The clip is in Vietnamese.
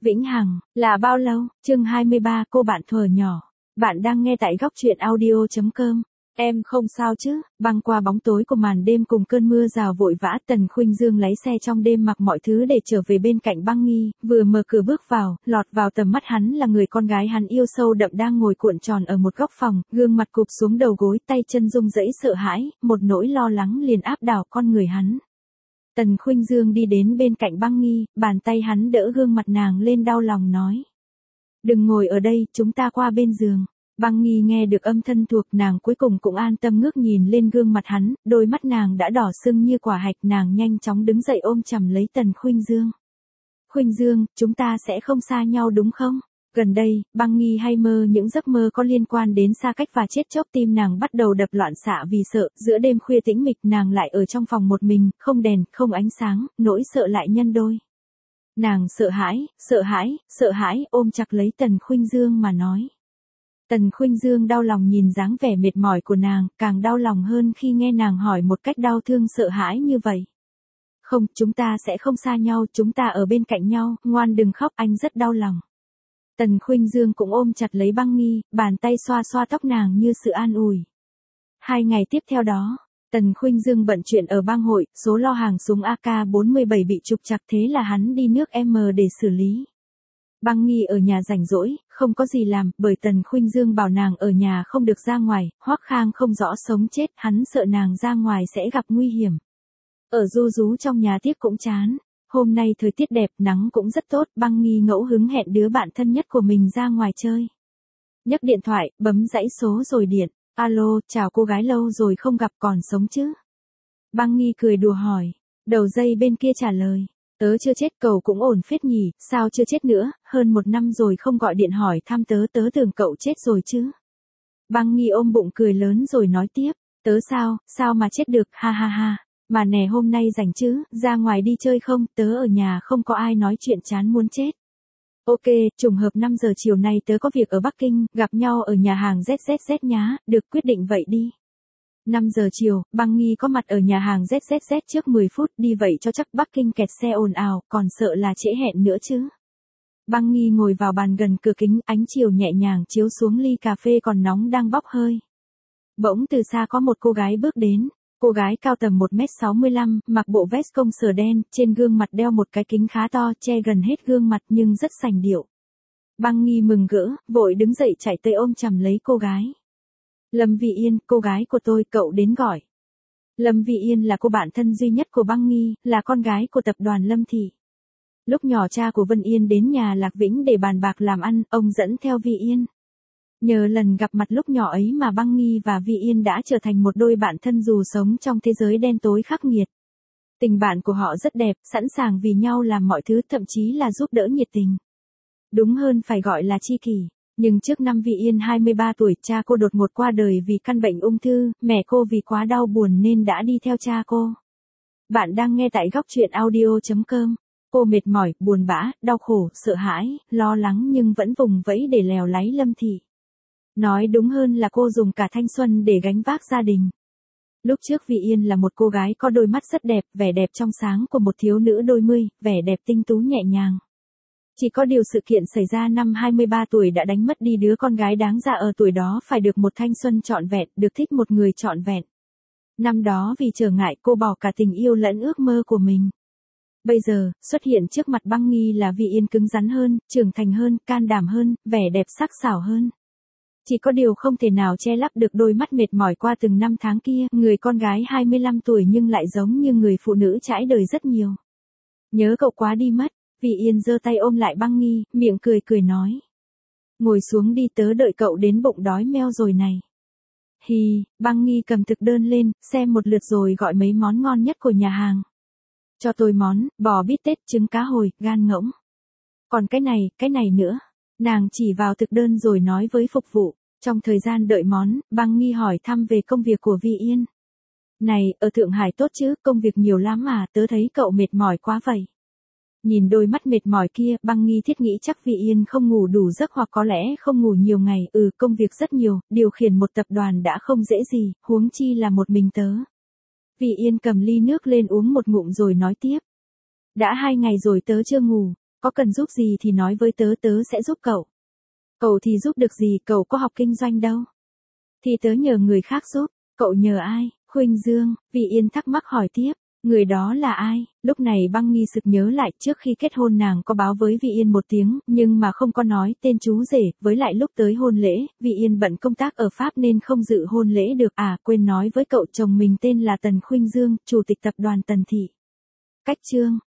Vĩnh hằng, là bao lâu? Chương 23, cô bạn thuở nhỏ. Bạn đang nghe tại góc truyện audio.com. Em không sao chứ? Băng qua bóng tối của màn đêm cùng cơn mưa rào vội vã, Tần Khuynh Dương lái xe trong đêm mặc mọi thứ để trở về bên cạnh Băng Nghi, vừa mở cửa bước vào, lọt vào tầm mắt hắn là người con gái hắn yêu sâu đậm đang ngồi cuộn tròn ở một góc phòng, gương mặt cụp xuống đầu gối, tay chân run rẩy sợ hãi, một nỗi lo lắng liền áp đảo con người hắn. Tần Khuynh Dương đi đến bên cạnh Băng Nghi, bàn tay hắn đỡ gương mặt nàng lên đau lòng nói. Đừng ngồi ở đây, chúng ta qua bên giường. Băng Nghi nghe được âm thân thuộc, nàng cuối cùng cũng an tâm ngước nhìn lên gương mặt hắn, đôi mắt nàng đã đỏ sưng như quả hạch, nàng nhanh chóng đứng dậy ôm chầm lấy Tần Khuynh Dương. Khuynh Dương, chúng ta sẽ không xa nhau đúng không? Gần đây, Băng Nghi hay mơ những giấc mơ có liên quan đến xa cách và chết chóc, tim nàng bắt đầu đập loạn xạ vì sợ, giữa đêm khuya tĩnh mịch nàng lại ở trong phòng một mình, không đèn, không ánh sáng, nỗi sợ lại nhân đôi. Nàng sợ hãi, ôm chặt lấy Tần Khuynh Dương mà nói. Tần Khuynh Dương đau lòng nhìn dáng vẻ mệt mỏi của nàng, càng đau lòng hơn khi nghe nàng hỏi một cách đau thương sợ hãi như vậy. Không, chúng ta sẽ không xa nhau, chúng ta ở bên cạnh nhau, ngoan đừng khóc, anh rất đau lòng. Tần Khuynh Dương cũng ôm chặt lấy Băng Nghi, bàn tay xoa xoa tóc nàng như sự an ủi. 2 ngày tiếp theo đó, Tần Khuynh Dương bận chuyện ở bang hội, số lo hàng súng AK-47 bị trục trặc, thế là hắn đi nước M để xử lý. Băng Nghi ở nhà rảnh rỗi, không có gì làm, bởi Tần Khuynh Dương bảo nàng ở nhà không được ra ngoài, Hoắc Khang không rõ sống chết, hắn sợ nàng ra ngoài sẽ gặp nguy hiểm. Ở ru rú trong nhà tiếp cũng chán. Hôm nay thời tiết đẹp, nắng cũng rất tốt, Băng Nghi ngẫu hứng hẹn đứa bạn thân nhất của mình ra ngoài chơi. Nhấc điện thoại, bấm dãy số rồi điện. Alo, chào cô gái, lâu rồi không gặp, còn sống chứ? Băng Nghi cười đùa hỏi. Đầu dây bên kia trả lời. Tớ chưa chết, cậu cũng ổn phết nhỉ, sao chưa chết nữa, hơn 1 năm rồi không gọi điện hỏi thăm tớ, tớ tưởng cậu chết rồi chứ. Băng Nghi ôm bụng cười lớn rồi nói tiếp. Tớ sao mà chết được, ha ha ha. Mà nè, hôm nay rảnh chứ, ra ngoài đi chơi không, tớ ở nhà không có ai nói chuyện chán muốn chết. Ok, trùng hợp 5 giờ chiều nay tớ có việc ở Bắc Kinh, gặp nhau ở nhà hàng ZZZ nhá, được, quyết định vậy đi. 5 giờ chiều, Băng Nghi có mặt ở nhà hàng ZZZ trước 10 phút, đi vậy cho chắc, Bắc Kinh kẹt xe ồn ào, còn sợ là trễ hẹn nữa chứ. Băng Nghi ngồi vào bàn gần cửa kính, ánh chiều nhẹ nhàng chiếu xuống ly cà phê còn nóng đang bốc hơi. Bỗng từ xa có một cô gái bước đến. Cô gái cao tầm 1m65, mặc bộ vest công sở đen, trên gương mặt đeo một cái kính khá to, che gần hết gương mặt nhưng rất sành điệu. Băng Nghi mừng rỡ, vội đứng dậy chạy tới ôm chầm lấy cô gái. Lâm Vi Yên, cô gái của tôi, cậu đến gọi. Lâm Vi Yên là cô bạn thân duy nhất của Băng Nghi, là con gái của tập đoàn Lâm Thị. Lúc nhỏ cha của Vân Yên đến nhà Lạc Vĩnh để bàn bạc làm ăn, ông dẫn theo Vi Yên. Nhờ lần gặp mặt lúc nhỏ ấy mà Băng Nghi và Vi Yên đã trở thành một đôi bạn thân dù sống trong thế giới đen tối khắc nghiệt. Tình bạn của họ rất đẹp, sẵn sàng vì nhau làm mọi thứ, thậm chí là giúp đỡ nhiệt tình. Đúng hơn phải gọi là tri kỷ. Nhưng trước năm Vi Yên 23 tuổi, cha cô đột ngột qua đời vì căn bệnh ung thư, mẹ cô vì quá đau buồn nên đã đi theo cha cô. Bạn đang nghe tại góc truyện audio.com. Cô mệt mỏi, buồn bã, đau khổ, sợ hãi, lo lắng nhưng vẫn vùng vẫy để lèo láy Lâm Thị. Nói đúng hơn là cô dùng cả thanh xuân để gánh vác gia đình. Lúc trước Vi Yên là một cô gái có đôi mắt rất đẹp, vẻ đẹp trong sáng của một thiếu nữ đôi mươi, vẻ đẹp tinh tú nhẹ nhàng. Chỉ có điều sự kiện xảy ra năm 23 tuổi đã đánh mất đi đứa con gái đáng ra ở tuổi đó phải được một thanh xuân trọn vẹn, được thích một người trọn vẹn. Năm đó vì trở ngại cô bỏ cả tình yêu lẫn ước mơ của mình. Bây giờ, xuất hiện trước mặt Băng Nghi là Vi Yên cứng rắn hơn, trưởng thành hơn, can đảm hơn, vẻ đẹp sắc sảo hơn. Chỉ có điều không thể nào che lấp được đôi mắt mệt mỏi qua từng năm tháng kia, người con gái 25 tuổi nhưng lại giống như người phụ nữ trải đời rất nhiều. Nhớ cậu quá đi mất, Vi Yên giơ tay ôm lại Băng Nghi, miệng cười cười nói. Ngồi xuống đi, tớ đợi cậu đến bụng đói meo rồi này. Hì, Băng Nghi cầm thực đơn lên, xem một lượt rồi gọi mấy món ngon nhất của nhà hàng. Cho tôi món, bò bít tết, trứng cá hồi, gan ngỗng. Còn cái này nữa. Nàng chỉ vào thực đơn rồi nói với phục vụ. Trong thời gian đợi món, Băng Nghi hỏi thăm về công việc của Vi Yên. Này, ở Thượng Hải tốt chứ, công việc nhiều lắm mà, tớ thấy cậu mệt mỏi quá vậy. Nhìn đôi mắt mệt mỏi kia, Băng Nghi thiết nghĩ chắc Vi Yên không ngủ đủ giấc hoặc có lẽ không ngủ nhiều ngày, công việc rất nhiều, điều khiển một tập đoàn đã không dễ gì, huống chi là một mình tớ. Vi Yên cầm ly nước lên uống một ngụm rồi nói tiếp. Đã 2 ngày rồi tớ chưa ngủ. Có cần giúp gì thì nói với tớ, tớ sẽ giúp cậu. Cậu thì giúp được gì, cậu có học kinh doanh đâu. Thì tớ nhờ người khác giúp. Cậu nhờ ai? Khuynh Dương, Vi Yên thắc mắc hỏi tiếp. Người đó là ai? Lúc này Băng Nghi sực nhớ lại trước khi kết hôn nàng có báo với Vi Yên một tiếng, nhưng mà không có nói tên chú rể, với lại lúc tới hôn lễ, Vi Yên bận công tác ở Pháp nên không dự hôn lễ được, quên nói với cậu chồng mình tên là Tần Khuynh Dương, chủ tịch tập đoàn Tần Thị. Cách chương